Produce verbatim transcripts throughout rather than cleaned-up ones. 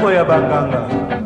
Milimo ya banganga.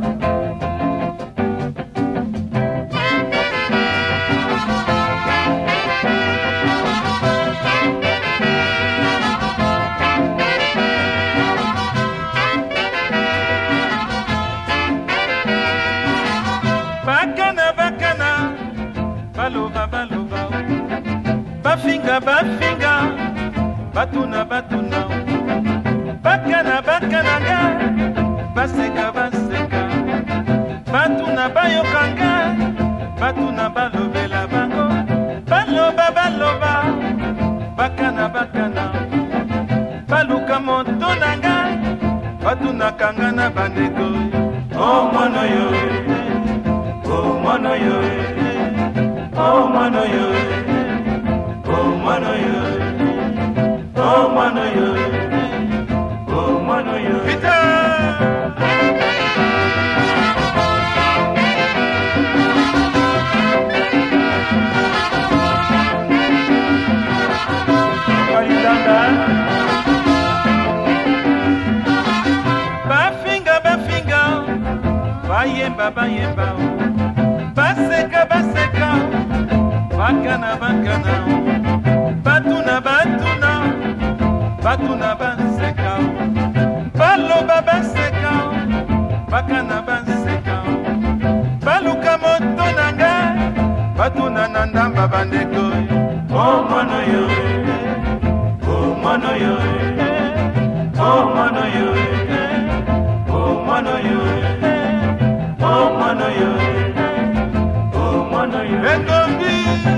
Bakana bakana baloba baloba bafinga bafinga batuna batuna bakana bakana nga baseka baseka batuna bayokanga batuna balobela bango baloba baloba bakana bakana baluka moto nanga batuna kanga na bandeko oh mono yo oh mono yo oh mono yo oh mono yo oh mono yo oh mono yo Vita Walidanda bafinga bafinga bayemba bayemba baseka baseka bakana bakana batuna batuna batuna baseka baloba baseka bakana baseka baluka moto nanga batuna nandamba bandeko oh mono yo oh mono yo oh mono yo oh mono yo oh mono yo Engombi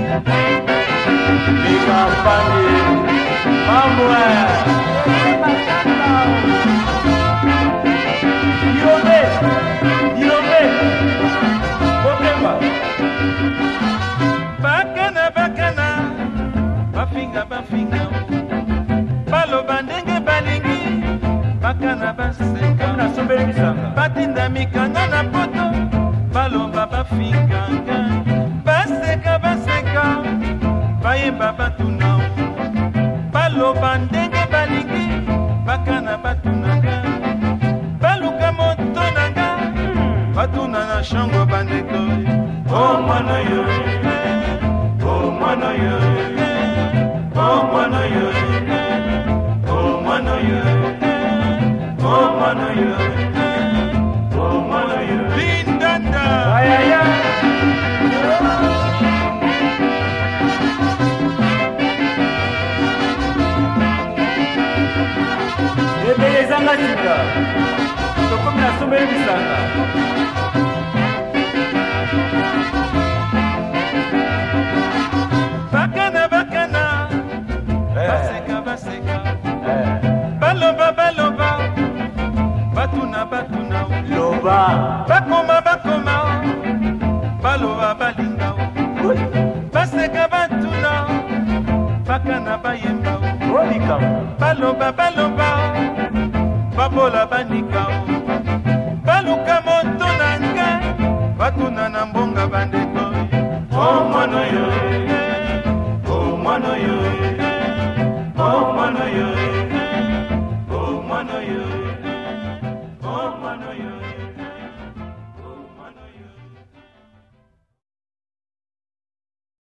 Bika Pandi Mamwe Yirome Yirome Bokemba Bakana bakana Bafinga bafinga Balo bandenge balingi Bakana baseka Batinda mikanga na poto Balo baba finganga Baseka baseka Bayemba batuna Baloba ndenge balingi Bakana batunanga Baluka moto nanga Batuna na shango bandeko Oh mwana yo Oh mwana yo Oh mwana yo Oh mwana yo Oh mwana yo Oh mwana yo Lindanda Ayaya Ebelezanga sika Tokomi na sombele bisanga Bakana bakana Baseka baseka Baloba baloba Batuna batuna Loba Bakoma bakoma Baloba balinga Baseka batuna Bakana bayemba Rolika Baloba baloba Babola banika